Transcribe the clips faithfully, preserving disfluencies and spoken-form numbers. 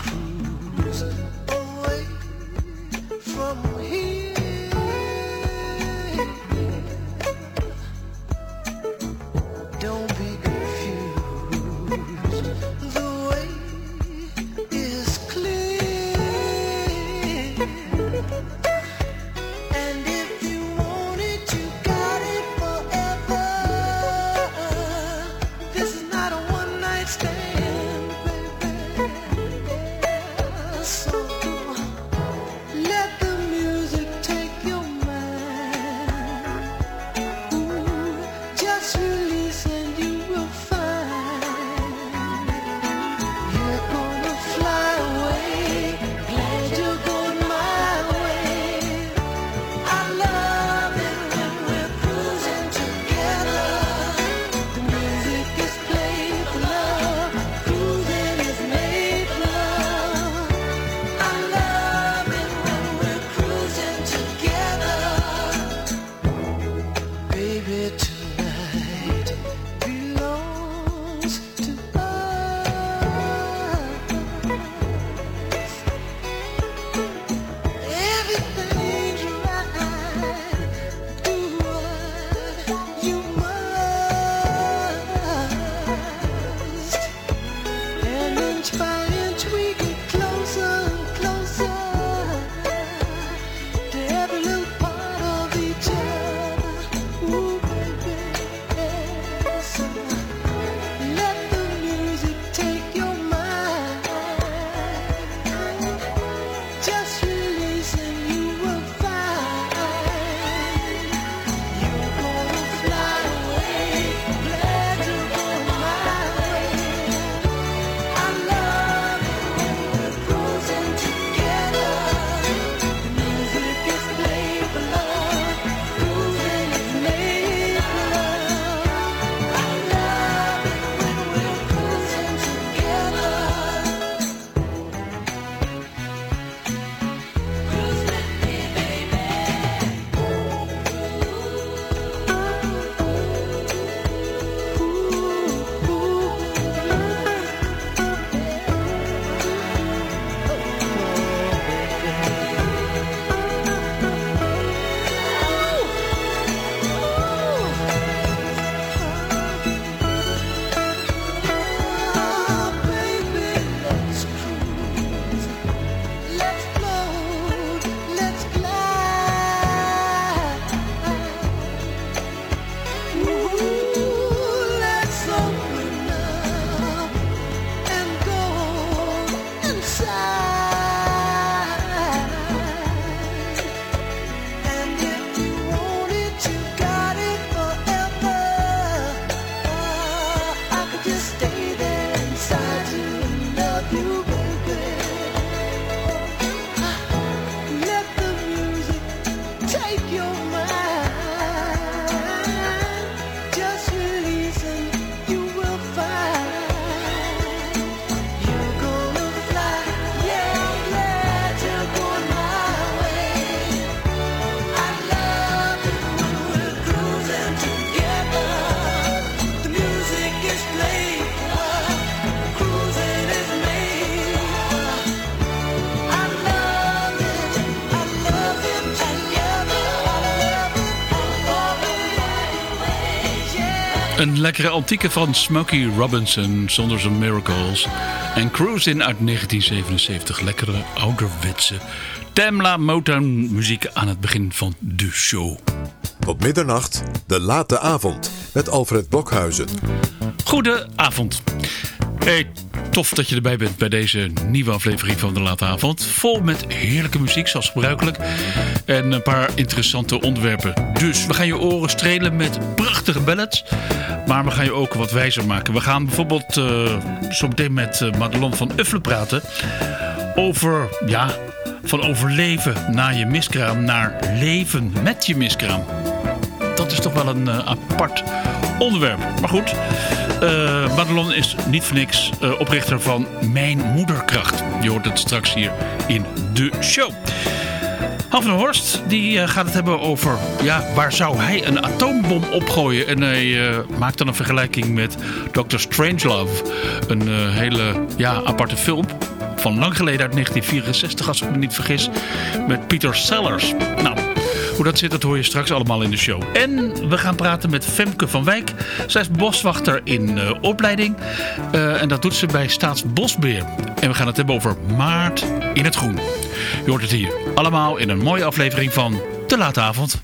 cruise away from here. Don't be confused, the way is clear. And if you want it, you got it forever. This is not a one night stand, baby. So let the music take your mind. Ooh, just release and you will find you're gonna fly away. Glad you're going my way. I love it when we're cruising together. The music is played for love. Cruising is made for love. I love it when we're cruising together. Baby, tonight belongs to us. Everything's right. Do what you must. And inch by inch we get closer and closer to every little part of each other. Ooh, baby, so let the music take your mind. Just release and you will find you're gonna fly away. Glad you're going my way. I love it when we're cruising together. The music is played for love. Cruising is made for love. I love it when we're cruising together. Cruise with me, baby. Oh, baby, let's cruise. Let's float. Let's glide. Ooh, let's open up and go inside. And if you want it, you got it forever. Uh, I could just stay there inside you and love you, baby. Let the music take your mind. Just release and you will find you're gonna fly. Yeah, I'm glad you're going my way. I love it when we're cruising together. The music is played for love. Cruising is made for love. I love it. I love it together. I love it. Yeah. Een lekkere antieke van Smokey Robinson zonder zijn miracles. En Cruisin' uit negentien zevenenzeventig. Lekkere ouderwetse Tamla Motown muziek aan het begin van de show. Tot middernacht, de late avond met Alfred Blokhuizen. Goedenavond. Hey, tof dat je erbij bent bij deze nieuwe aflevering van de late avond. Vol met heerlijke muziek zoals gebruikelijk. En een paar interessante onderwerpen. Dus we gaan je oren strelen met prachtige ballads. Maar we gaan je ook wat wijzer maken. We gaan bijvoorbeeld uh, zo meteen met uh, Madelon van Uffelen praten. Over, ja, van overleven na je miskraam naar leven met je miskraam. Dat is toch wel een uh, apart onderwerp. Maar goed, uh, Madelon is niet voor niks uh, oprichter van Mijn Moederkracht. Je hoort het straks hier in de show. Han van der Horst die uh, gaat het hebben over, ja, waar zou hij een atoombom opgooien? En hij uh, maakt dan een vergelijking met dokter Strangelove. Een uh, hele ja, aparte film. van lang geleden uit negentien vierenzestig, als ik me niet vergis, met Peter Sellers. Nou, hoe dat zit, dat hoor je straks allemaal in de show. En we gaan praten met Femke van Wijk. Zij is boswachter in uh, opleiding. Uh, en dat doet ze bij Staatsbosbeheer. En we gaan het hebben over maart in het groen. Je hoort het hier allemaal in een mooie aflevering van De Late Avond.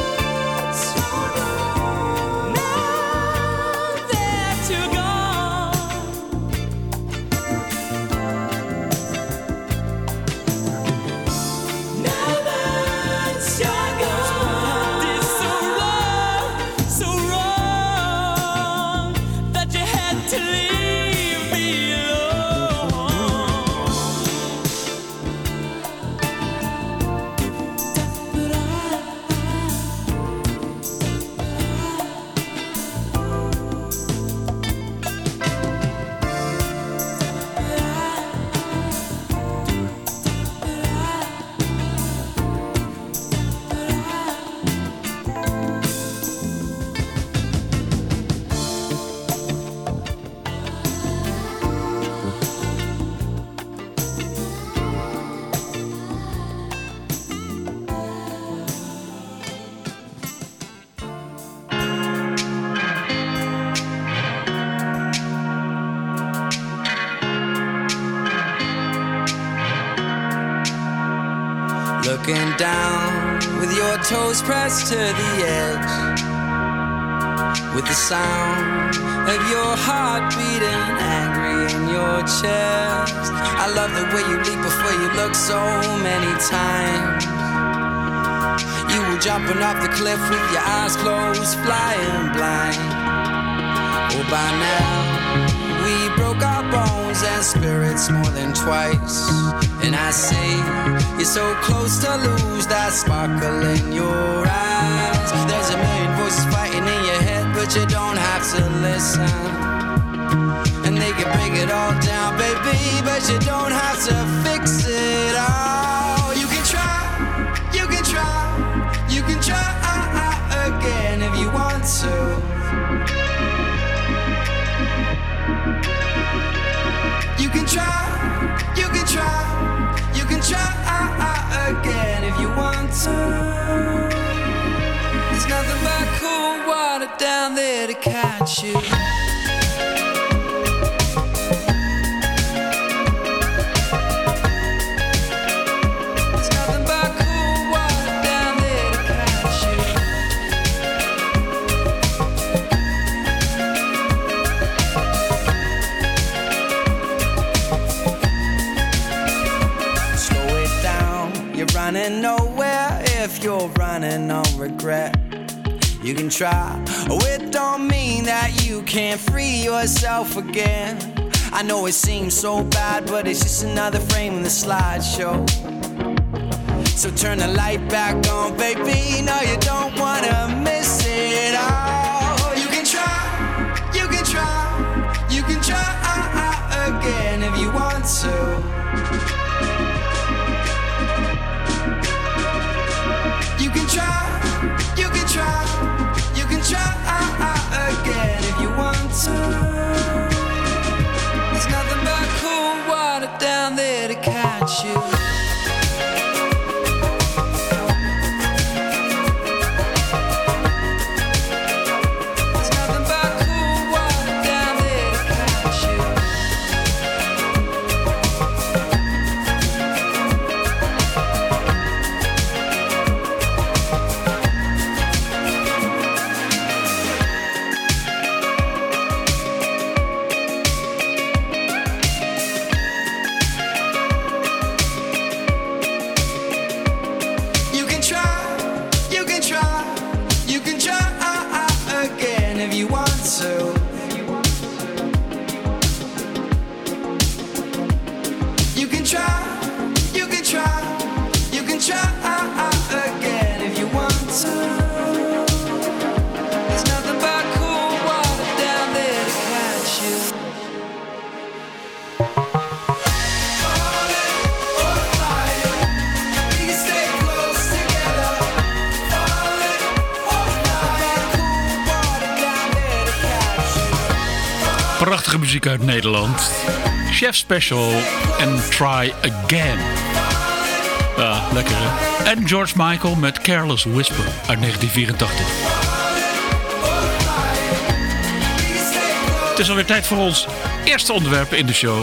Now that you're gone, looking down with your toes pressed to the edge, with the sound of your heart beating angry in your chest. I love the way you leap before you look so many times. You were jumping off the cliff with your eyes closed, flying blind. Oh, by now we broke our bones and spirits more than twice. And I see you're so close to lose that sparkle in your eyes. There's a million voices fighting in your head, but you don't have to listen. And they can break it all down, baby, but you don't have to fix it all. You can try, you can try, you can try again if you want to. You can try, you can try, you can try again if you want to. There's nothing but cool water down there to catch you. There's nothing but cool water down there to catch you. Slow it down, you're running nowhere if you're running on regret. You can try, oh, it don't mean that you can't free yourself again. I know it seems so bad, but it's just another frame in the slideshow. So turn the light back on, baby. No, you don't wanna miss it all. You can try, you can try, you can try again if you want to. You can try, you can try, you can try again if you want to. There's nothing but cool water down there to catch you. There's nothing but cool water down there to catch you. You can try, you can try, you can try again if you want to. You can try, you can try, you can try again if you want to. There's nothing but cool water down there to catch you. Falling or flying, we can stay close together. Falling or flying, cool water down there to catch you. Prachtige muziek uit Nederland. Chef Special en Try Again. Ja, lekker hè. En George Michael met Careless Whisper uit negentien vierentachtig. Het is alweer tijd voor ons eerste onderwerp in de show.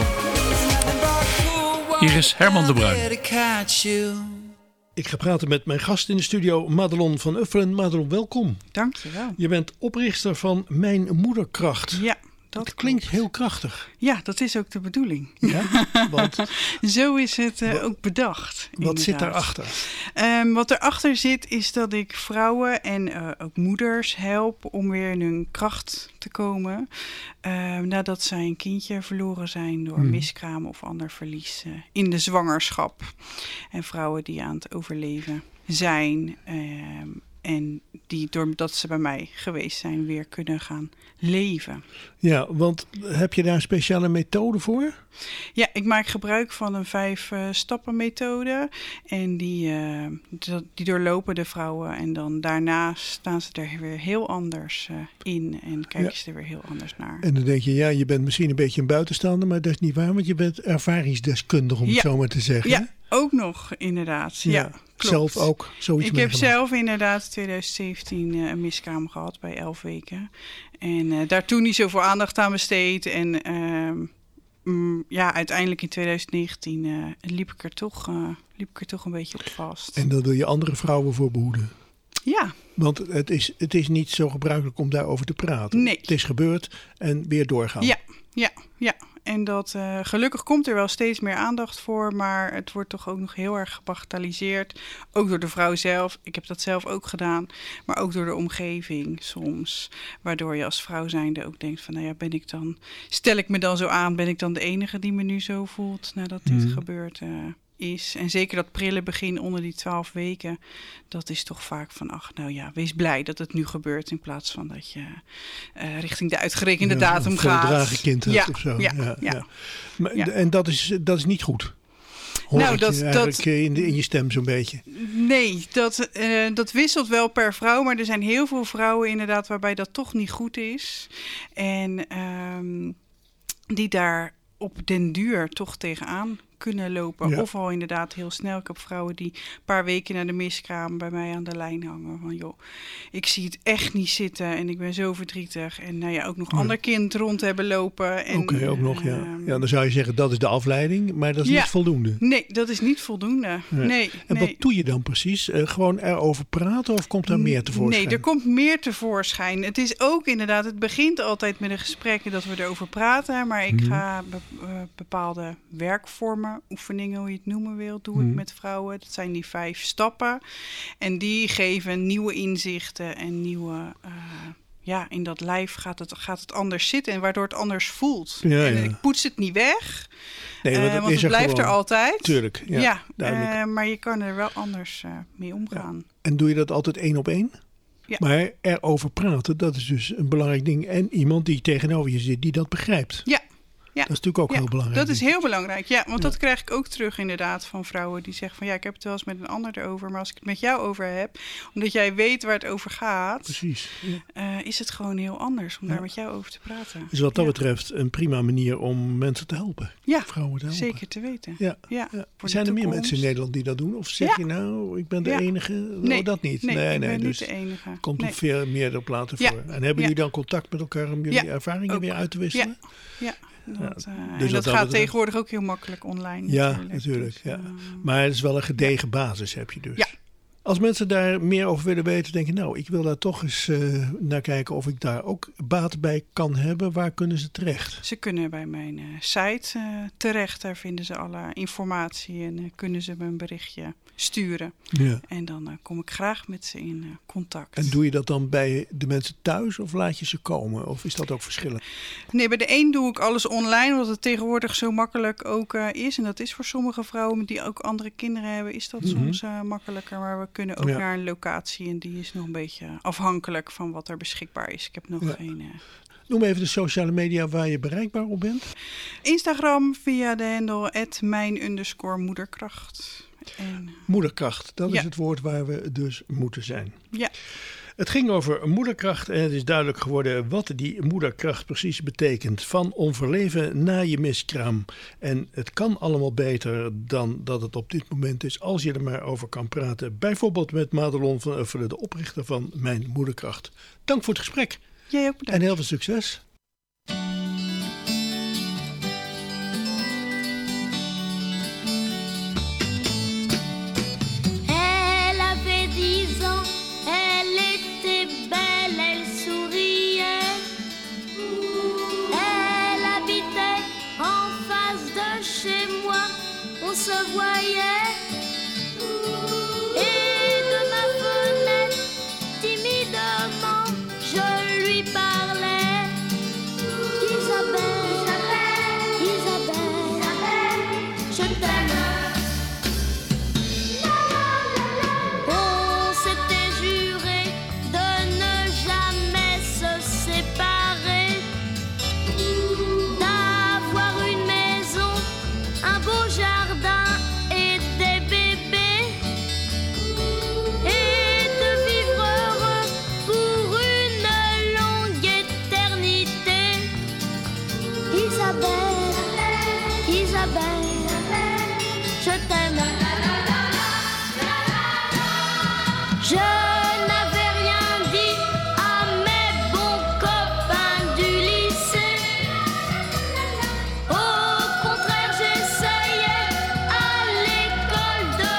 Hier is Herman de Bruin. Ik ga praten met mijn gast in de studio, Madelon van Ufferen. Madelon, welkom. Dankjewel. Je bent oprichter van Mijn Moederkracht. Ja, dat Het klinkt klopt. heel krachtig. Ja, dat is ook de bedoeling. Ja? Want Zo is het uh, ook bedacht. wat zit inderdaad. daarachter? Um, wat erachter zit is dat ik vrouwen en uh, ook moeders help om weer in hun kracht te komen. Uh, nadat zij een kindje verloren zijn door Hmm. miskraam of ander verlies uh, in de zwangerschap. En vrouwen die aan het overleven zijn. Um, en die doordat ze bij mij geweest zijn weer kunnen gaan leven. Ja, want heb je daar een speciale methode voor? Ja, ik maak gebruik van een vijf uh, stappen methode. En die, uh, dat, die doorlopen de vrouwen. En dan daarna staan ze er weer heel anders uh, in. En kijken Ja. ze er weer heel anders naar. En dan denk je, ja, je bent misschien een beetje een buitenstaander, maar dat is niet waar, want je bent ervaringsdeskundig, om het Ja. zo maar te zeggen. Ja, ook nog inderdaad. Ja, klopt. Zelf ook zoiets Ik heb meegemaakt. zelf inderdaad in twintig zeventien uh, een miskraam gehad bij elf weken. En uh, daar toen niet zoveel aandacht aan besteed. En uh, mm, ja, uiteindelijk in twintig negentien uh, liep ik er toch uh, liep ik er toch een beetje op vast. En daar wil je andere vrouwen voor behoeden. Ja. Want het is, het is niet zo gebruikelijk om daarover te praten. Nee. Het is gebeurd en weer doorgaan. Ja, ja, ja. En dat uh, gelukkig komt er wel steeds meer aandacht voor, maar het wordt toch ook nog heel erg gebagatelliseerd. Ook door de vrouw zelf. Ik heb dat zelf ook gedaan, maar ook door de omgeving soms. Waardoor je als vrouw zijnde ook denkt van, nou ja, ben ik dan, stel ik me dan zo aan, ben ik dan de enige die me nu zo voelt nadat dit Hmm. gebeurd uh, is. En zeker dat prille begin onder die twaalf weken, dat is toch vaak van, ach, nou ja, wees blij dat het nu gebeurt in plaats van dat je uh, richting de uitgerekende Ja, datum een gaat. voldragen kind hebt ja, of zo. Ja, Ja, ja, ja. ja. Maar, Ja. En dat is, dat is niet goed. Hoor Nou, ik dat- je eigenlijk dat- in, de, in je stem zo'n beetje. Nee, dat, uh, dat wisselt wel per vrouw. Maar er zijn heel veel vrouwen inderdaad waarbij dat toch niet goed is. En um, die daar op den duur toch tegenaan kunnen lopen. Ja. Of al inderdaad heel snel. Ik heb vrouwen die een paar weken naar de miskraam bij mij aan de lijn hangen. Van joh, ik zie het echt niet zitten en ik ben zo verdrietig. En nou ja, ook nog Ja. ander kind rond hebben lopen. En, Oké, ook nog, ja. ehm, Ja, dan zou je zeggen, dat is de afleiding, maar dat is Ja. niet voldoende. Nee, dat is niet voldoende. Nee. Nee, En nee. wat doe je dan precies? Uh, gewoon erover praten of komt daar meer tevoorschijn? Nee, er komt meer tevoorschijn. Het is ook inderdaad, het begint altijd met een gesprek dat we erover praten. Maar ik Mhm. ga be- uh, bepaalde werkvormen, oefeningen, hoe je het noemen wil, doe Mhm. ik met vrouwen. Dat zijn die vijf stappen. En die geven nieuwe inzichten en nieuwe... Uh, ja, in dat lijf gaat het, gaat het anders zitten en waardoor het anders voelt. Ja, en ja. ik poets het niet weg, Nee, uh, want het want is het er blijft gewoon. er altijd. Tuurlijk, ja, ja duidelijk. uh, maar je kan er wel anders uh, mee omgaan. En doe je dat altijd één op één? Ja. Maar erover praten, dat is dus een belangrijk ding. En iemand die tegenover je zit, die dat begrijpt. Ja. Ja. Dat is natuurlijk ook Ja, heel belangrijk. dat is heel belangrijk, ja. Want Ja. dat krijg ik ook terug inderdaad van vrouwen die zeggen van... ja, ik heb het wel eens met een ander erover... maar als ik het met jou over heb... omdat jij weet waar het over gaat... Precies. Ja. Uh, is het gewoon heel anders om Ja. daar met jou over te praten. Dus wat dat Ja. betreft een prima manier om mensen te helpen. Ja, Vrouwen te helpen. zeker te weten. Ja. Ja, Ja. voor de Zijn er meer toekomst. mensen in Nederland die dat doen? Of zeg Ja. je nou, ik ben de Ja. enige? Nee, Oh, dat niet. Nee, nee, ik nee, ben dus niet de enige. komt nee. op veel meer op later Ja. voor. En hebben Ja. jullie dan contact met elkaar om jullie Ja, ervaringen ook. weer uit te wisselen? Ja, dat, uh, dus en wat dat dat gaat betreft- tegenwoordig ook heel makkelijk online. Ja, natuurlijk. natuurlijk. Dus, Ja. uh, Maar het is wel een gedegen basis heb je dus. Ja. Als mensen daar meer over willen weten, denken nou, ik wil daar toch eens uh, naar kijken of ik daar ook baat bij kan hebben. Waar kunnen ze terecht? Ze kunnen bij mijn uh, site uh, terecht. Daar vinden ze alle informatie en uh, kunnen ze me een berichtje sturen. Ja. En dan uh, kom ik graag met ze in uh, contact. En doe je dat dan bij de mensen thuis of laat je ze komen? Of is dat ook verschillend? Nee, bij de een doe ik alles online, omdat het tegenwoordig zo makkelijk ook uh, is. En dat is voor sommige vrouwen die ook andere kinderen hebben, is dat Mhm. soms uh, makkelijker. Maar we kunnen ook Ja. naar een locatie en die is nog een beetje afhankelijk van wat er beschikbaar is. Ik heb nog Ja. geen... Uh, Noem even de sociale media waar je bereikbaar op bent. Instagram via de handle at mijn underscore moederkracht. En, Moederkracht, dat Ja. is het woord waar we dus moeten zijn. ja, Het ging over moederkracht en het is duidelijk geworden wat die moederkracht precies betekent. Van onverleven na je miskraam. En het kan allemaal beter dan dat het op dit moment is als je er maar over kan praten. Bijvoorbeeld met Madelon van Uffelen, de oprichter van Mijn Moederkracht. Dank voor het gesprek jij ook bedankt. en heel veel succes. Elle avait dix ans, elle était belle, elle souriait. Elle habitait en face de chez moi, on se voyait. Et de ma fenêtre, timidement, je lui parlais. Isabelle, Isabelle, je t'aime. On s'était juré de ne jamais se séparer, d'avoir une maison, un beau jardin et des bébés, et de vivre heureux pour une longue éternité. Isabelle, Isabelle, je t'aime. Je n'avais rien dit à mes bons copains du lycée. Au contraire, j'essayais à l'école de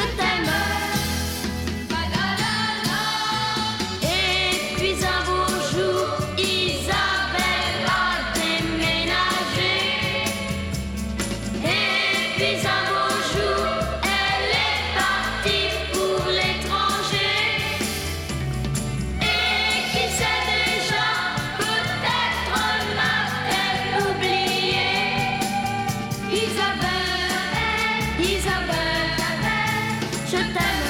je t'aime. Et puis un beau jour, Isabelle a déménagé. Et puis un beau jour, elle est partie pour l'étranger. Et qui sait déjà, peut-être m'a-t-elle oublié. Isabelle, Isabelle, je t'aime.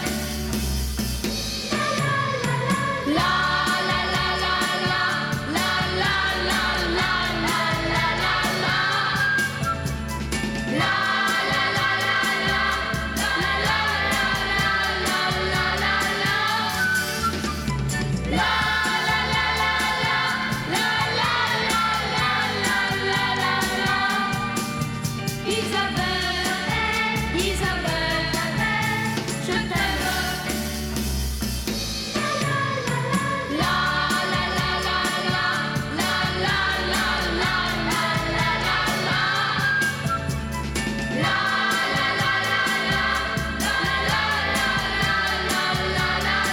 La la la la la la la la la la la la la. La la la la la la la la la la la la. La la la la la la la la la la la la. Isabelle, Isabelle, je t'aime. La la la la la la la la la la la la la. La la la la la la la la la la la la.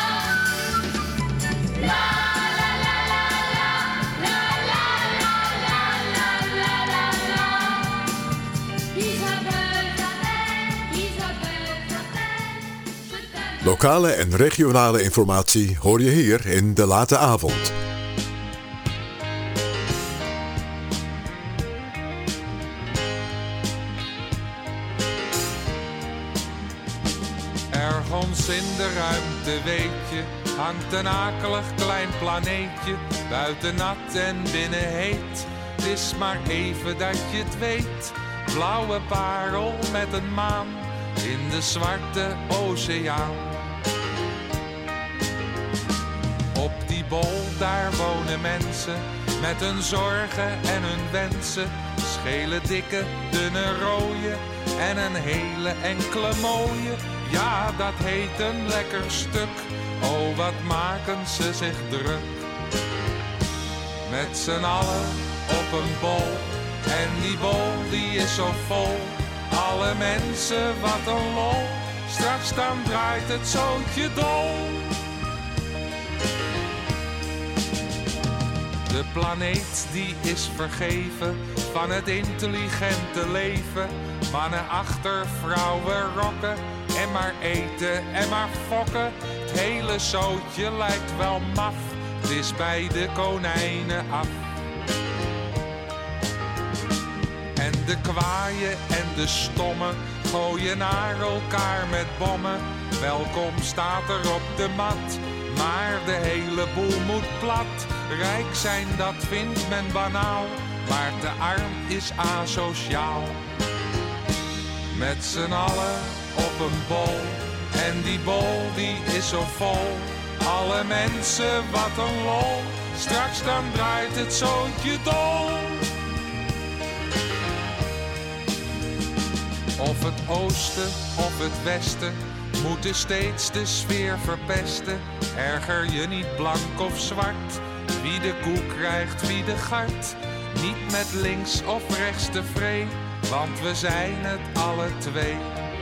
La la la la la la la la la la la la. Isabelle, Isabelle, je t'aime. Lokale en regionale informatie hoor je hier in De Late Avond. Ergens in de ruimte, weet je, hangt een akelig klein planeetje. Buiten nat en binnen heet, het is maar even dat je het weet. Blauwe parel met een maan in de zwarte oceaan. Op die bol daar wonen mensen met hun zorgen en hun wensen. Schele dikke, dunne rode en een hele enkele mooie. Ja, dat heet een lekker stuk. Oh, wat maken ze zich druk. Met z'n allen op een bol. En die bol die is zo vol. Alle mensen, wat een lol. Straks dan draait het zootje dol. De planeet die is vergeven van het intelligente leven. Mannen achter, vrouwen rokken en maar eten en maar fokken. Het hele zootje lijkt wel maf, het is bij de konijnen af. En de kwaaien en de stommen gooien naar elkaar met bommen. Welkom staat er op de mat, maar de hele boel moet plat. Rijk zijn, dat vindt men banaal, maar te arm is asociaal. Met z'n allen op een bol, en die bol die is zo vol. Alle mensen, wat een lol, straks dan draait het zootje dol. Of het oosten of het westen moeten steeds de sfeer verpesten. Erger je niet blank of zwart, wie de koe krijgt, wie de gart. Niet met links of rechts tevreden, want we zijn het alle twee.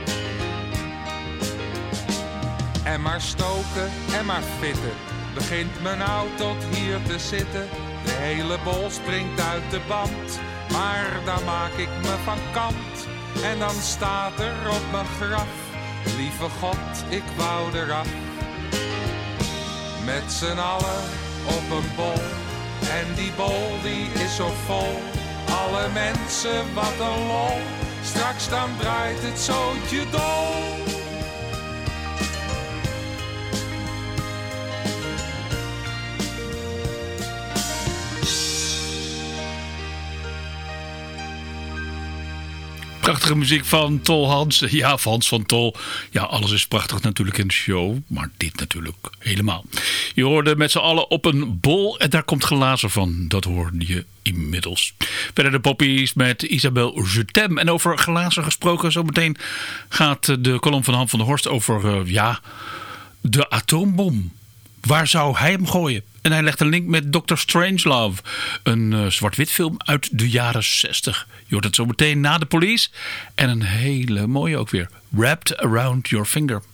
En maar stoken en maar fitten, begint men nou tot hier te zitten. De hele bol springt uit de band, maar dan maak ik me van kant. En dan staat er op mijn graf, lieve God, ik wou eraf. Met z'n allen op een bol, en die bol die is zo vol. Alle mensen, wat een lol, straks dan draait het zootje dol. Prachtige muziek van Tol Hans. Ja, Hans van Tol. Ja, alles is prachtig natuurlijk in de show. Maar dit natuurlijk helemaal. Je hoorde met z'n allen op een bol. En daar komt glazen van. Dat hoorde je inmiddels. Verder de poppies met Isabelle Je t'aime. En over glazen gesproken. Zometeen gaat de column van Han van der Horst over uh, ja, de atoombom. Waar zou hij hem gooien? En hij legt een link met doctor Strangelove. Een uh, zwart-wit film uit de jaren zestig. Je hoort het zo meteen na de Police. En een hele mooie ook weer. Wrapped Around Your Finger.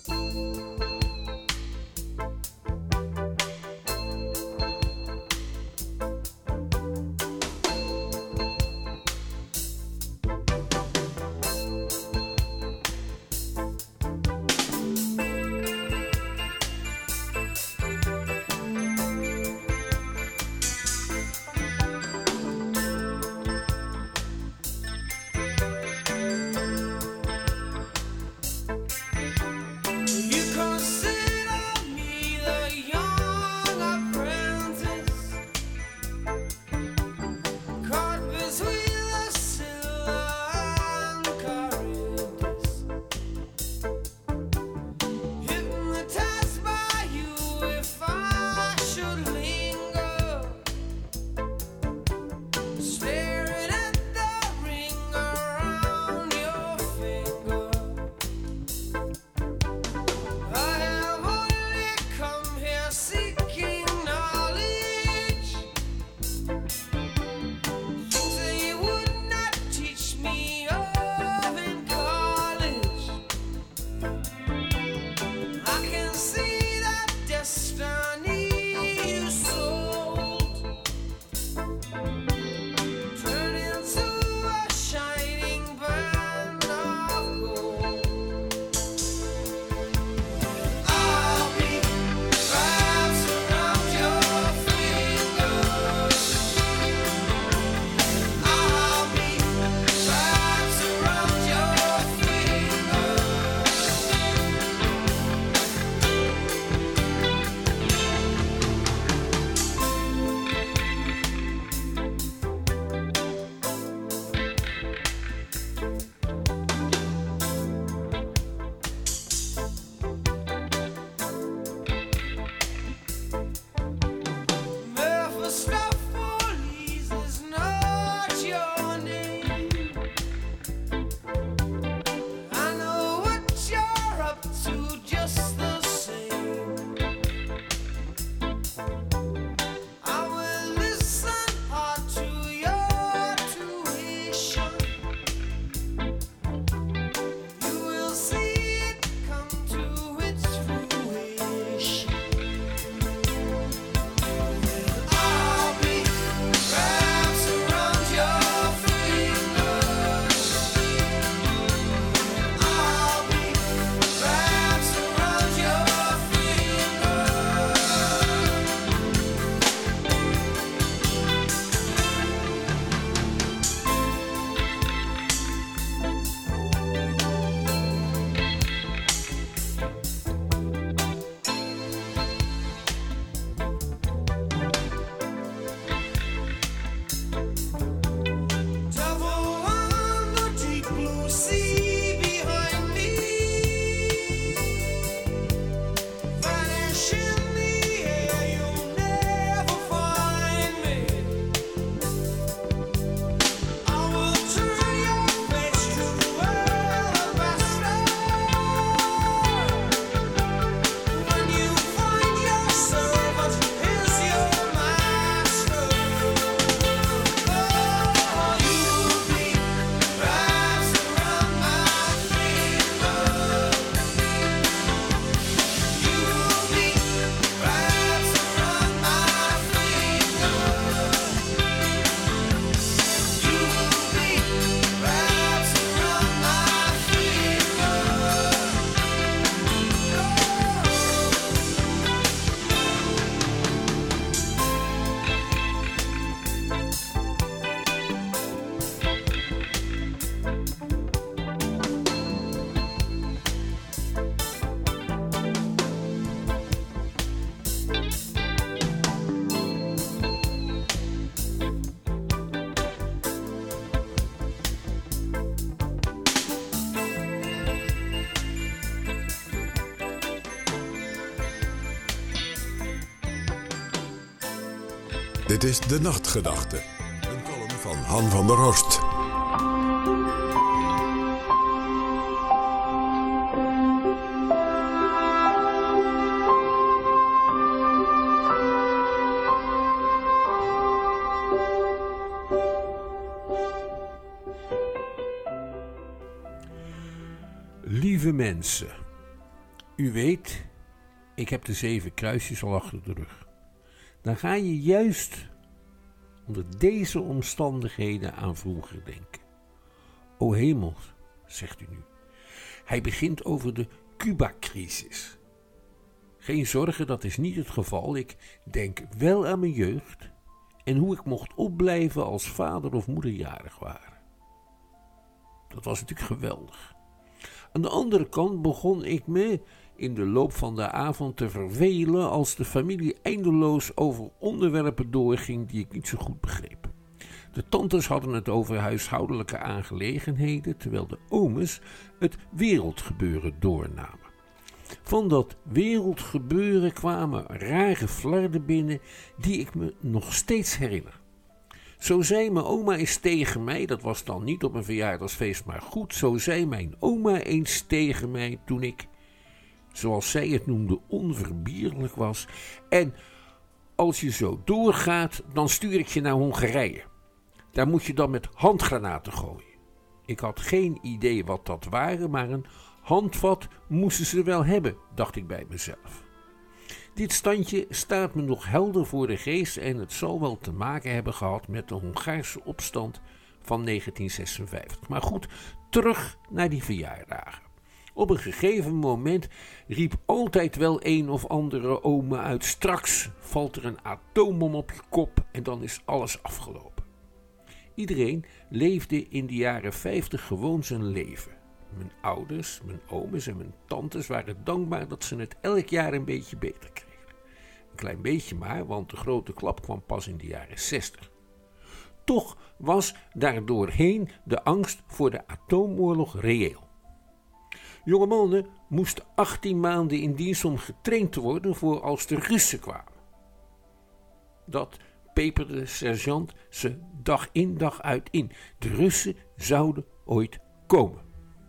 Dit is De Nachtgedachte. Een column van Han van der Horst. Lieve mensen, u weet, ik heb de zeven kruisjes al achter de rug. Dan ga je juist onder deze omstandigheden aan vroeger denken. O hemel, zegt u nu. Hij begint over de Cuba-crisis. Geen zorgen, dat is niet het geval. Ik denk wel aan mijn jeugd en hoe ik mocht opblijven als vader of moeder jarig waren. Dat was natuurlijk geweldig. Aan de andere kant begon ik me in de loop van de avond te vervelen als de familie eindeloos over onderwerpen doorging die ik niet zo goed begreep. De tantes hadden het over huishoudelijke aangelegenheden, terwijl de oomes het wereldgebeuren doornamen. Van dat wereldgebeuren kwamen rare flarden binnen die ik me nog steeds herinner. Zo zei mijn oma eens tegen mij, dat was dan niet op een verjaardagsfeest, maar goed, zo zei mijn oma eens tegen mij toen ik, zoals zij het noemde, onverbierlijk was. En als je zo doorgaat, dan stuur ik je naar Hongarije. Daar moet je dan met handgranaten gooien. Ik had geen idee wat dat waren, maar een handvat moesten ze wel hebben, dacht ik bij mezelf. Dit standje staat me nog helder voor de geest en het zal wel te maken hebben gehad met de Hongaarse opstand van negentien zesenvijftig. Maar goed, terug naar die verjaardagen. Op een gegeven moment riep altijd wel een of andere oma uit: straks valt er een atoombom op je kop en dan is alles afgelopen. Iedereen leefde in de jaren vijftig gewoon zijn leven. Mijn ouders, mijn ooms en mijn tantes waren dankbaar dat ze het elk jaar een beetje beter kregen. Een klein beetje maar, want de grote klap kwam pas in de jaren zestig. Toch was daardoorheen de angst voor de atoomoorlog reëel. Jonge mannen moesten achttien maanden in dienst om getraind te worden voor als de Russen kwamen. Dat peperde de sergeant ze dag in dag uit in. De Russen zouden ooit komen.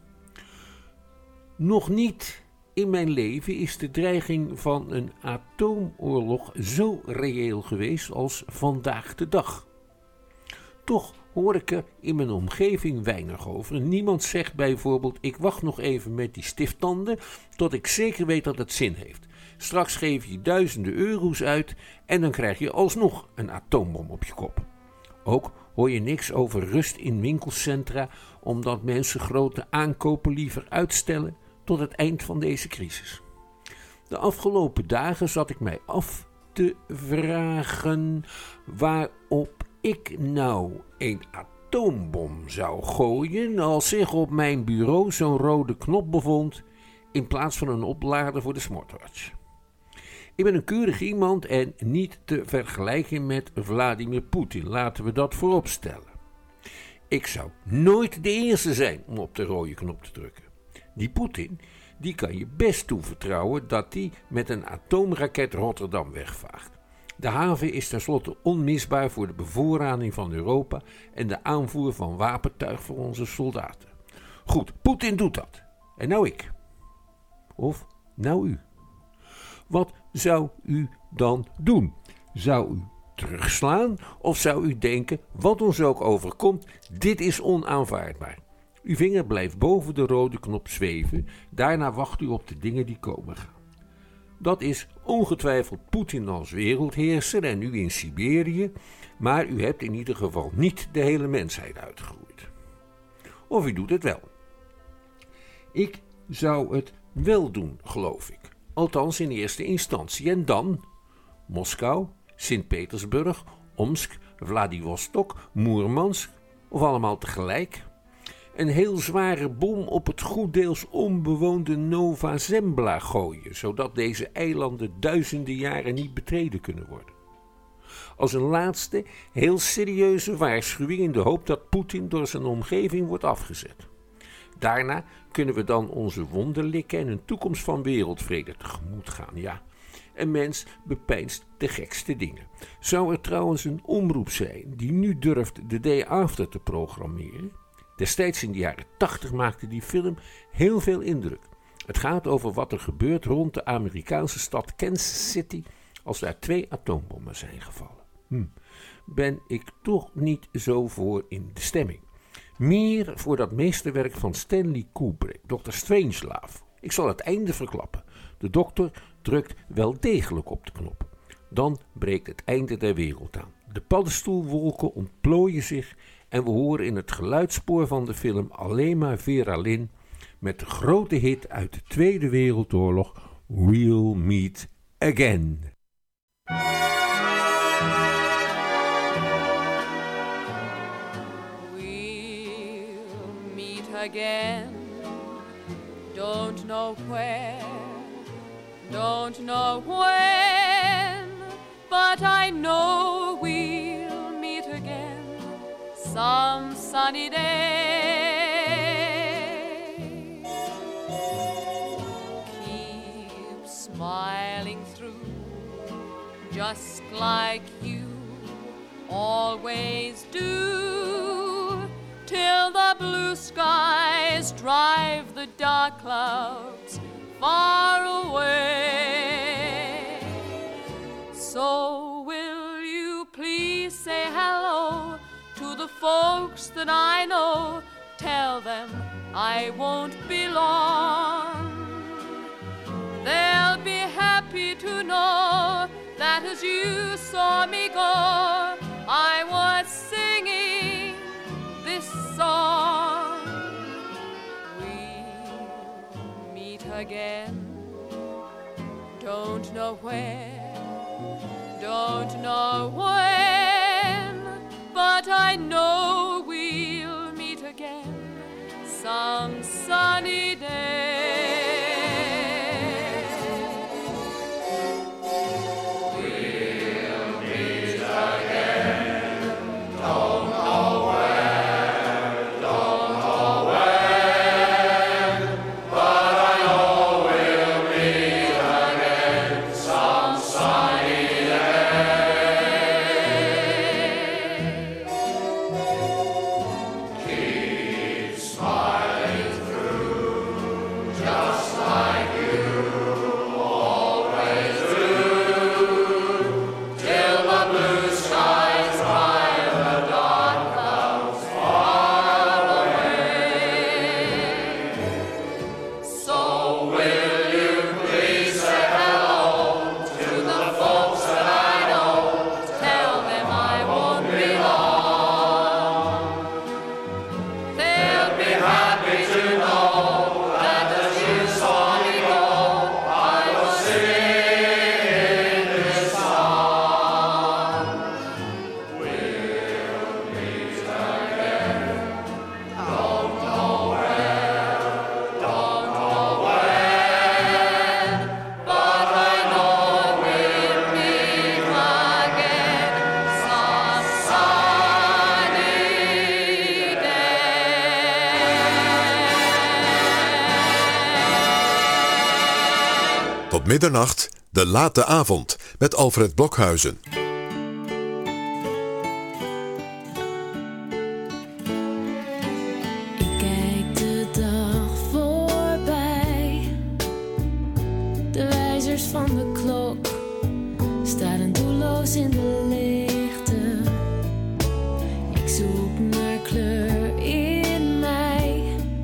Nog niet in mijn leven is de dreiging van een atoomoorlog zo reëel geweest als vandaag de dag. Toch hoor ik er in mijn omgeving weinig over. Niemand zegt bijvoorbeeld: ik wacht nog even met die stifttanden tot ik zeker weet dat het zin heeft. Straks geef je duizenden euro's uit en dan krijg je alsnog een atoombom op je kop. Ook hoor je niks over rust in winkelcentra, omdat mensen grote aankopen liever uitstellen tot het eind van deze crisis. De afgelopen dagen zat ik mij af te vragen waarop ik nou een atoombom zou gooien als zich op mijn bureau zo'n rode knop bevond in plaats van een oplader voor de smartwatch. Ik ben een keurig iemand en niet te vergelijken met Vladimir Poetin, laten we dat voorop stellen. Ik zou nooit de eerste zijn om op de rode knop te drukken. Die Poetin, die kan je best toevertrouwen dat hij met een atoomraket Rotterdam wegvaagt. De haven is tenslotte onmisbaar voor de bevoorrading van Europa en de aanvoer van wapentuig voor onze soldaten. Goed, Poetin doet dat. En nou ik. Of nou u. Wat zou u dan doen? Zou u terugslaan of zou u denken, wat ons ook overkomt, dit is onaanvaardbaar? Uw vinger blijft boven de rode knop zweven, daarna wacht u op de dingen die komen gaan. Dat is ongetwijfeld Poetin als wereldheerser en u in Siberië, maar u hebt in ieder geval niet de hele mensheid uitgeroeid. Of u doet het wel. Ik zou het wel doen, geloof ik. Althans in eerste instantie. En dan Moskou, Sint-Petersburg, Omsk, Vladivostok, Moermansk of allemaal tegelijk. Een heel zware bom op het goeddeels onbewoonde Nova Zembla gooien, zodat deze eilanden duizenden jaren niet betreden kunnen worden. Als een laatste, heel serieuze waarschuwing in de hoop dat Poetin door zijn omgeving wordt afgezet. Daarna kunnen we dan onze wonden likken en een toekomst van wereldvrede tegemoet gaan, ja. Een mens bepeinst de gekste dingen. Zou er trouwens een omroep zijn die nu durft de Day After te programmeren? Destijds in de jaren tachtig maakte die film heel veel indruk. Het gaat over wat er gebeurt rond de Amerikaanse stad Kansas City als daar twee atoombommen zijn gevallen. Hm. Ben ik toch niet zo voor in de stemming. Meer voor dat meesterwerk van Stanley Kubrick, dokter Strangelove. Ik zal het einde verklappen. De dokter drukt wel degelijk op de knop. Dan breekt het einde der wereld aan. De paddenstoelwolken ontplooien zich en we horen in het geluidsspoor van de film alleen maar Vera Lynn met de grote hit uit de Tweede Wereldoorlog, We'll Meet Again. We'll meet again. Don't know where, don't know when, but I know we'll meet again some sunny day. Keep smiling through, just like you always do, till the blue skies drive the dark clouds far away. So will you please say hello to the folks that I know? Tell them I won't be long. They'll be happy to know that as you saw me go, I was singing this song. We'll meet again. Don't know where, don't know when, but I know we'll meet again some sunny day. We'll meet again. Don't know where, don't know when, but I know we'll meet again some sunny day. Keep smiling through, just like you always do, till the blue skies drive the dark clouds far away. So will you please say hello to the folks that I know? Tell them I won't be long. They'll be happy to know that as you saw me go, I was singing this song. We'll meet again. Don't know where, don't know when, but I know we'll meet again some sunny day. Tot middernacht, de late avond met Alfred Blokhuizen. Ik kijk de dag voorbij. De wijzers van de klok staren doelloos in de leegte. Ik zoek naar kleur in mij.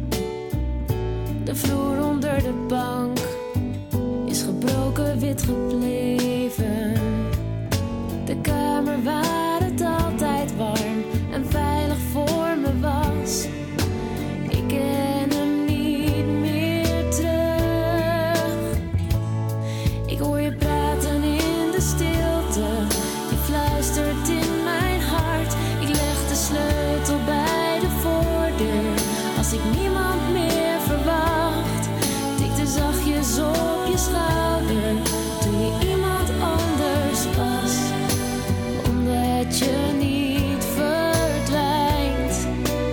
De vloer onder de bank is gebroken wit gebleven. De kamer waar het altijd warm en veilig voor me was. Ik ken hem niet meer terug. Ik hoor je praten in de stilte. Je fluistert in mijn hart. Ik leg de sleutel bij de voordeur. Als ik niemand meer verwacht, tikte zachtjes op je schouder toen je iemand anders was. Omdat je niet verdwijnt,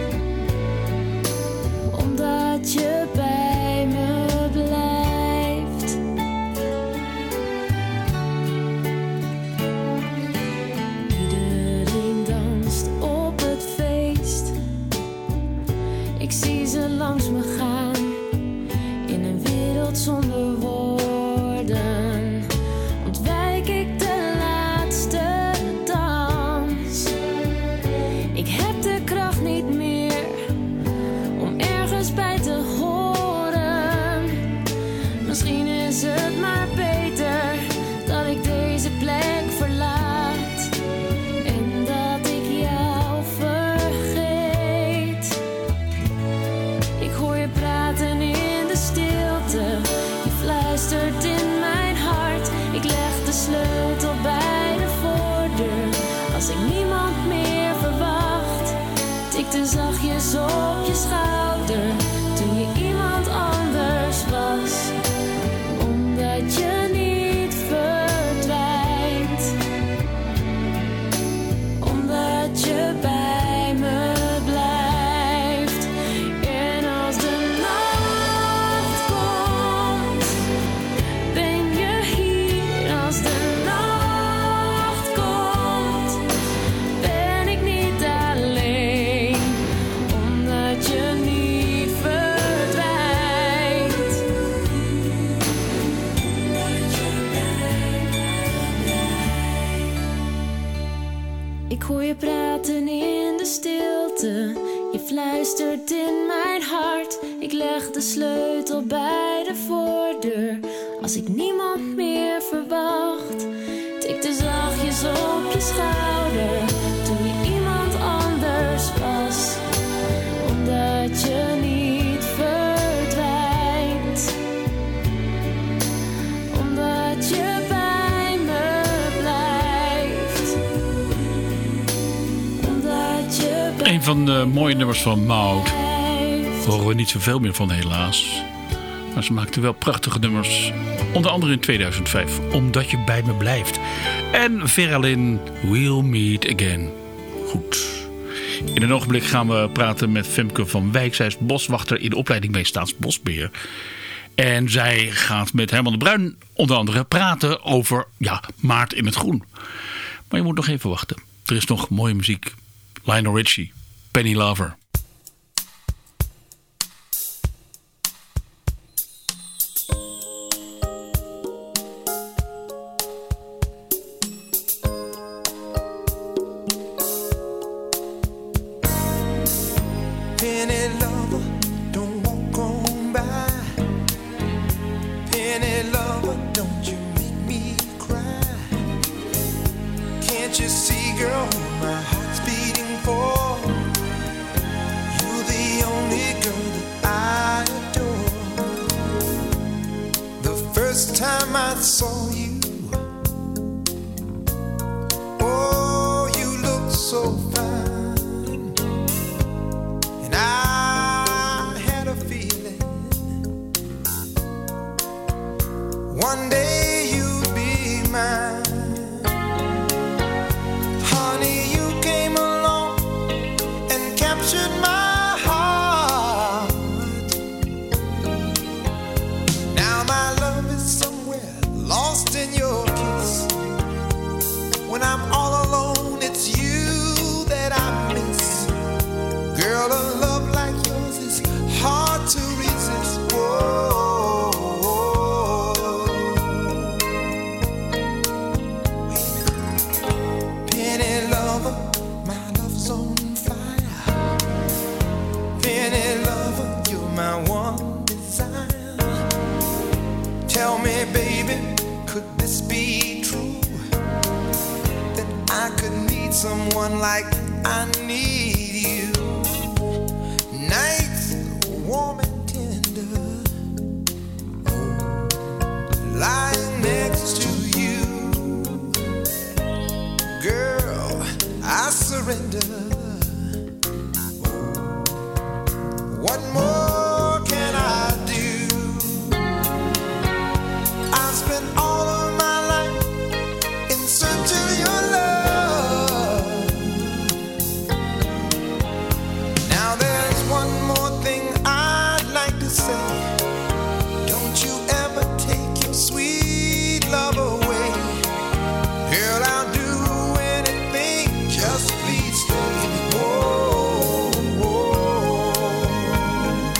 omdat je bij me blijft. Iedereen danst op het feest. Ik zie ze tikte zachtjes op je schouder toen je iemand anders was. Omdat je niet verdwijnt, omdat je bij me blijft. En als de nacht komt, ben je hier. Als de nacht komt, ben ik niet alleen, omdat je niet verdwijnt. Omdat je bij me blijft. Ik hoor je praten in de stilte. Je fluistert in mijn hart. Ik leg de sleutel bij de voordeur. Als ik niemand meer verwacht, tikte zachtjes op je schouder toen je iemand anders was. Omdat je niet verdwijnt, omdat je bij me blijft, omdat je bij Een van de mooie nummers van Maud. me Daar horen we niet zoveel meer van, helaas. Maar ze maakte wel prachtige nummers. Onder andere in tweeduizend vijf. Omdat je bij me blijft. En Vera Lynn, We'll Meet Again. Goed. In een ogenblik gaan we praten met Femke van Wijk. Zij is boswachter in de opleiding bij Staatsbosbeheer. En zij gaat met Herman de Bruin onder andere praten over ja, Maart in het Groen. Maar je moet nog even wachten. Er is nog mooie muziek. Lionel Richie, Penny Lover. Penny lover, don't walk on by. Penny lover, don't you make me cry. Can't you see, girl, who my heart's beating for? You're the only girl that I adore. The first time I saw you, oh, you looked so fine. And I had a feeling one day you'd be mine. Honey, you came along and captured my heart. Now my love is somewhere lost in your kiss. When I'm all alone, it's you that I miss. Girl, a love like yours is hard to resist. Whoa. Wait a minute. Penny lover, my love's on fire. Penny lover, you're my one desire. Tell me, baby, could this be true? That I could need someone like I need you. Nights warm and tender, lying next to you. Girl, I surrender. What more can I do? I spent all of my life in search of your love. Now there's one more thing I'd like to say. Don't you ever take your sweet love away. Girl, I'll do anything, just please stay. Whoa, whoa.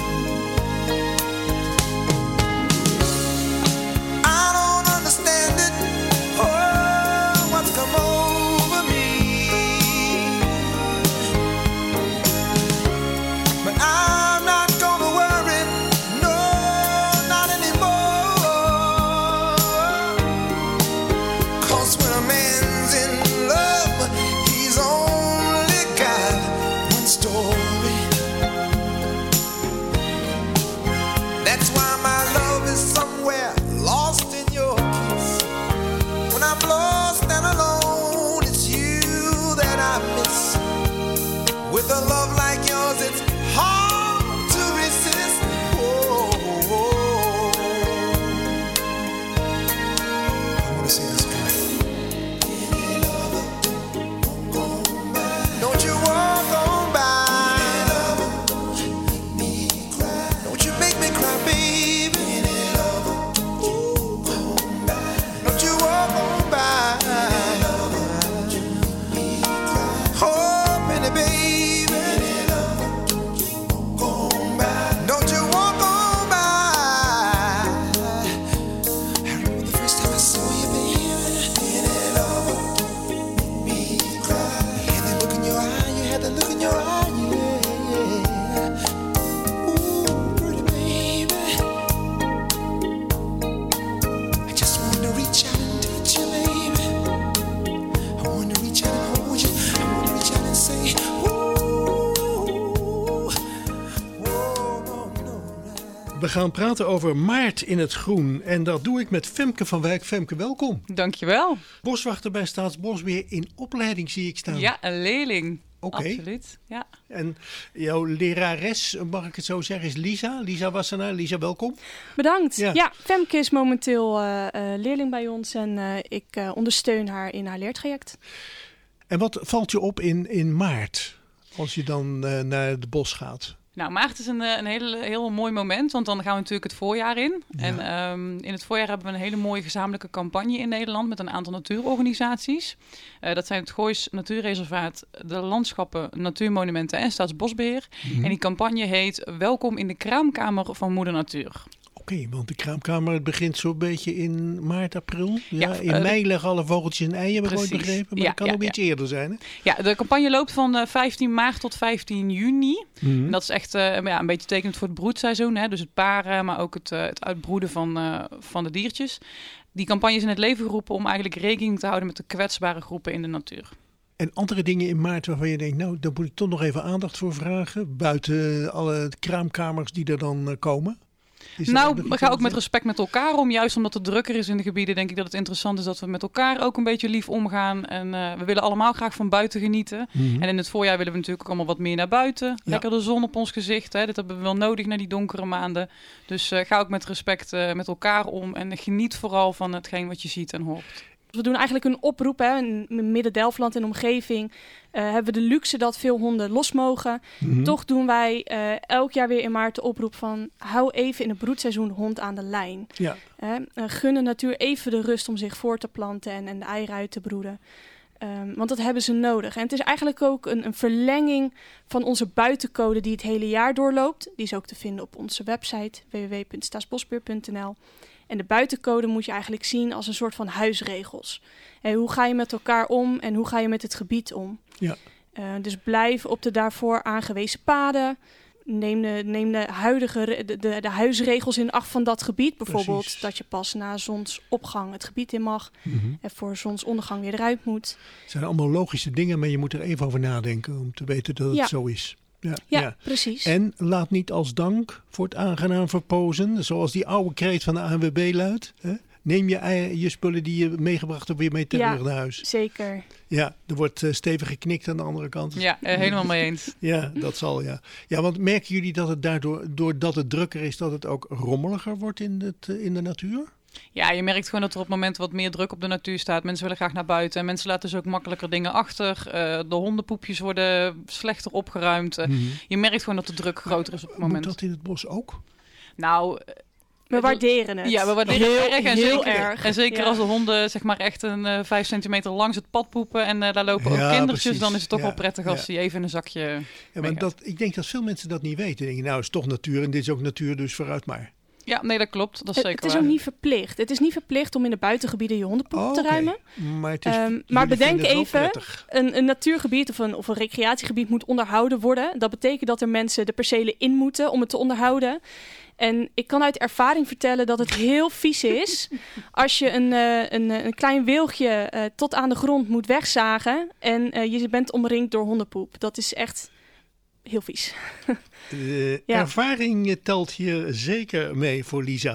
We gaan praten over maart in het groen. En dat doe ik met Femke van Wijk. Femke, welkom. Dankjewel. Boswachter bij Staatsbosbeheer in opleiding zie ik staan. Ja, een leerling. Oké. Absoluut, ja. En jouw lerares, mag ik het zo zeggen, is Lisa. Lisa Wassenaar. Lisa, welkom. Bedankt. Ja. Ja, Femke is momenteel uh, uh, leerling bij ons en uh, ik uh, ondersteun haar in haar leertraject. En wat valt je op in, in maart, als je dan uh, naar het bos gaat? Nou, maart is een, een heel, heel mooi moment, want dan gaan we natuurlijk het voorjaar in. Ja. En um, in het voorjaar hebben we een hele mooie gezamenlijke campagne in Nederland met een aantal natuurorganisaties. Uh, dat zijn het Goois Natuurreservaat, de Landschappen, Natuurmonumenten en Staatsbosbeheer. Mm-hmm. En die campagne heet Welkom in de kraamkamer van Moeder Natuur. Oké, okay, want de kraamkamer het begint zo'n beetje in maart, april. Ja, Ja, in uh, mei leggen alle vogeltjes in eieren, heb ik ooit precies. begrepen. Maar Ja, dat kan ja, ook ja. iets eerder zijn, hè? Ja, de campagne loopt van uh, vijftien maart tot vijftien juni. Mm-hmm. En dat is echt uh, ja, een beetje tekenend voor het broedseizoen. Hè? Dus het paren, maar ook het, uh, het uitbroeden van, uh, van de diertjes. Die campagne is in het leven geroepen om eigenlijk rekening te houden met de kwetsbare groepen in de natuur. En andere dingen in maart waarvan je denkt, nou, daar moet ik toch nog even aandacht voor vragen. Buiten alle kraamkamers die er dan uh, komen. Is dat ook nog Nou, iets ga ook anders? met respect met elkaar om. Juist omdat het drukker is in de gebieden, denk ik dat het interessant is dat we met elkaar ook een beetje lief omgaan. En uh, we willen allemaal graag van buiten genieten. Mm-hmm. En in het voorjaar willen we natuurlijk ook allemaal wat meer naar buiten. Ja. Lekker de zon op ons gezicht. Hè. Dit hebben we wel nodig na die donkere maanden. Dus uh, ga ook met respect uh, met elkaar om. En geniet vooral van hetgeen wat je ziet en hoort. We doen eigenlijk een oproep. Hè. In Midden-Delfland en omgeving uh, hebben we de luxe dat veel honden los mogen. Mm-hmm. Toch doen wij uh, elk jaar weer in maart de oproep van hou even in het broedseizoen de hond aan de lijn. Ja. Uh, uh, gun de natuur even de rust om zich voor te planten en, en de eieren uit te broeden. Um, want dat hebben ze nodig. En het is eigenlijk ook een, een verlenging van onze buitencode die het hele jaar doorloopt. Die is ook te vinden op onze website w w w punt staatsbosbeheer punt n l. En de buitencode moet je eigenlijk zien als een soort van huisregels. En hoe ga je met elkaar om en hoe ga je met het gebied om? Ja. Uh, dus blijf op de daarvoor aangewezen paden. Neem de, neem de huidige re- de, de, de huisregels in acht van dat gebied. Bijvoorbeeld Precies. dat je pas na zonsopgang het gebied in mag. Mm-hmm. En voor zonsondergang weer eruit moet. Het zijn allemaal logische dingen, maar je moet er even over nadenken om te weten dat het Ja. zo is. Ja, Ja, ja. precies. En laat niet als dank voor het aangenaam verpozen, zoals die oude kreet van de A N W B luidt. Hè? Neem je, ei- je spullen die je meegebracht hebt weer mee terug Ja. naar huis. Zeker. Ja, er wordt uh, stevig geknikt aan de andere kant. Ja, uh, helemaal mee eens. Ja, dat zal ja. Ja, want merken jullie dat het daardoor, doordat het drukker is, dat het ook rommeliger wordt in, het, uh, in de natuur? Ja, je merkt gewoon dat er op het moment wat meer druk op de natuur staat. Mensen willen graag naar buiten. En mensen laten dus ook makkelijker dingen achter. Uh, de hondenpoepjes worden slechter opgeruimd. Uh, Mm-hmm. Je merkt gewoon dat de druk groter is op het moment. Moet dat in het bos ook? Nou, We waarderen het. ja, we waarderen heel, het erg. En heel zeker, erg. En zeker Ja. als de honden zeg maar echt een uh, vijf centimeter langs het pad poepen. En uh, daar lopen ook Ja, kindertjes. precies. Dan is het toch Ja, wel prettig als ja. die even in een zakje Ja, maar meegaat. dat, ik denk dat veel mensen dat niet weten. Denken, nou, het is toch natuur en dit is ook natuur, dus vooruit maar. Ja, nee, dat klopt. Dat is Het, zeker het is waar. ook niet verplicht. Het is niet verplicht om in de buitengebieden je hondenpoep Oh, te oké. ruimen. Maar, het is, Um, jullie maar bedenk vinden het wel even, prettig. een, een natuurgebied of een, of een recreatiegebied moet onderhouden worden. Dat betekent dat er mensen de percelen in moeten om het te onderhouden. En ik kan uit ervaring vertellen dat het heel vies is als je een, uh, een, een klein wilgje uh, tot aan de grond moet wegzagen en uh, je bent omringd door hondenpoep. Dat is echt heel vies. De Ja. ervaring eh, telt hier zeker mee voor Lisa.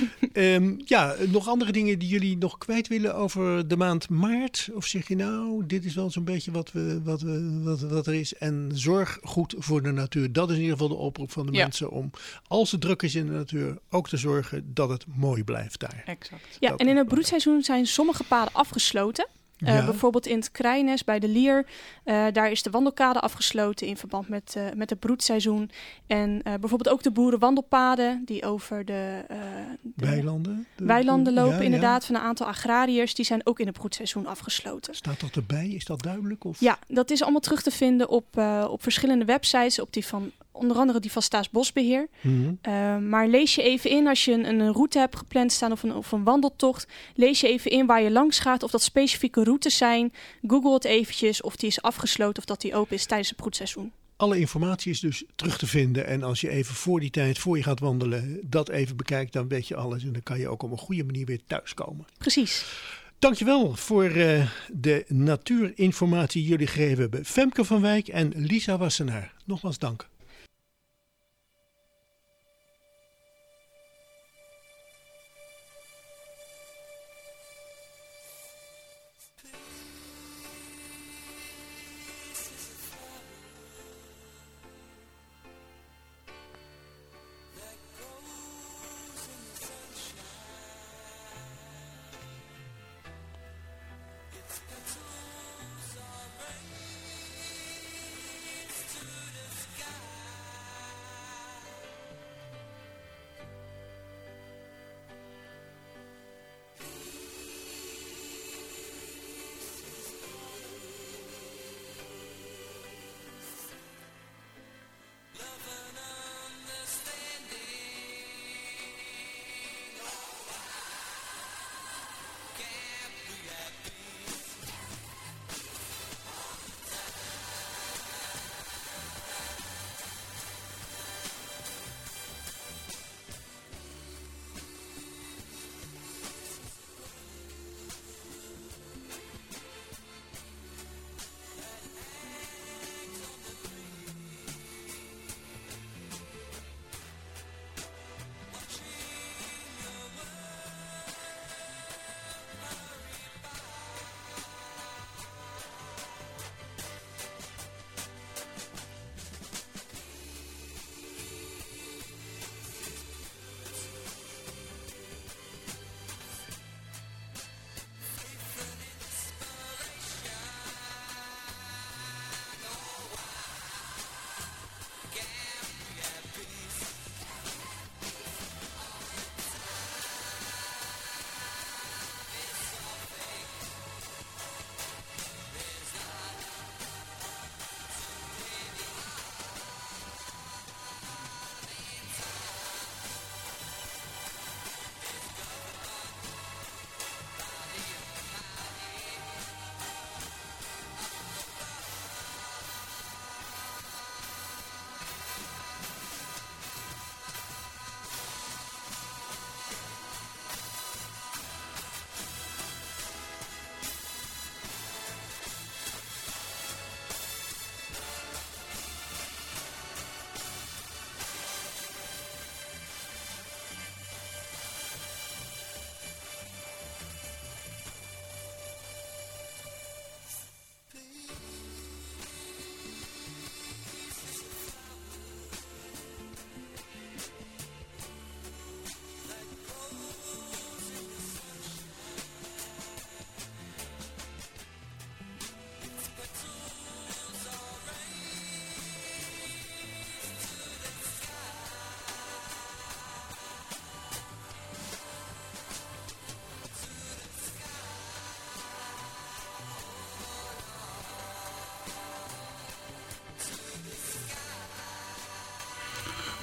um, ja, nog andere dingen die jullie nog kwijt willen over de maand maart? Of zeg je nou, dit is wel zo'n beetje wat, we, wat, we, wat, wat er is. En zorg goed voor de natuur. Dat is in ieder geval de oproep van de Ja. mensen om, als het druk is in de natuur, ook te zorgen dat het mooi blijft daar. Exact. Ja, Dat en in is het broedseizoen zijn sommige paden afgesloten. Uh, Ja. Bijvoorbeeld in het Krijnes bij de Lier. Uh, daar is de wandelkade afgesloten in verband met, uh, met het broedseizoen. En uh, bijvoorbeeld ook de boerenwandelpaden die over de, uh, de Weilanden? De- weilanden de- lopen ja, inderdaad ja. van een aantal agrariërs. Die zijn ook in het broedseizoen afgesloten. Staat dat erbij? Is dat duidelijk? Of? Ja, dat is allemaal terug te vinden op, uh, op verschillende websites. Op die van, onder andere die van Staatsbosbeheer. Mhm. Uh, maar lees je even in als je een, een route hebt gepland staan of een, of een wandeltocht. Lees je even in waar je langs gaat, of dat specifieke routes zijn. Google het eventjes of die is afgesloten of dat die open is tijdens het broedseizoen. Alle informatie is dus terug te vinden. En als je even voor die tijd, voor je gaat wandelen, dat even bekijkt, dan weet je alles. En dan kan je ook op een goede manier weer thuiskomen. Precies. Dankjewel voor uh, de natuurinformatie die jullie gegeven hebben. Femke van Wijk en Lisa Wassenaar. Nogmaals dank.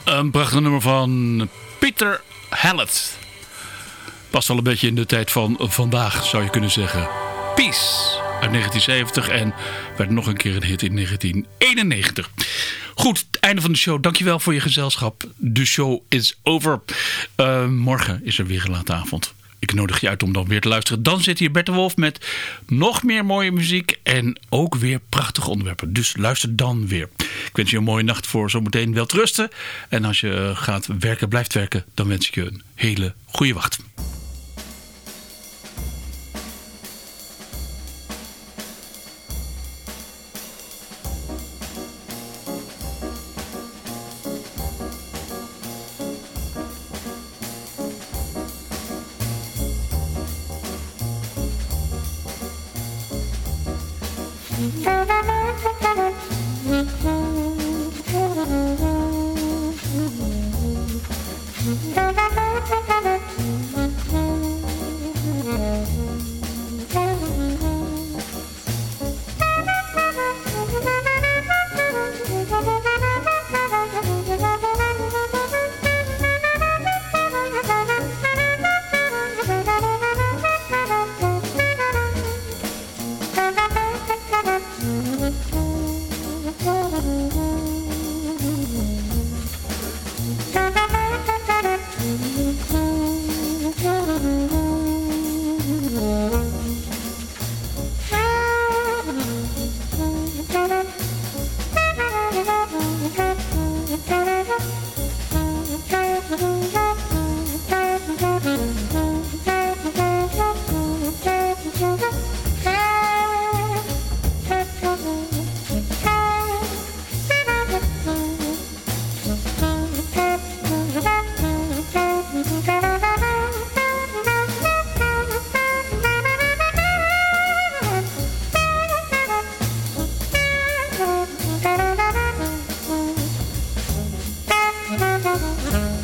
Een prachtig nummer van Peter Hallett. Past al een beetje in de tijd van vandaag, zou je kunnen zeggen. Peace uit negentien zeventig en werd nog een keer een hit in negentien eenennegentig. Goed, het einde van de show. Dankjewel voor je gezelschap. De show is over. Uh, morgen is er weer een late avond. Ik nodig je uit om dan weer te luisteren. Dan zit hier Bert de Wolf met nog meer mooie muziek en ook weer prachtige onderwerpen. Dus luister dan weer. Ik wens je een mooie nacht voor zometeen wel te rusten. En als je gaat werken, blijft werken, dan wens ik je een hele goede wacht. Thank you.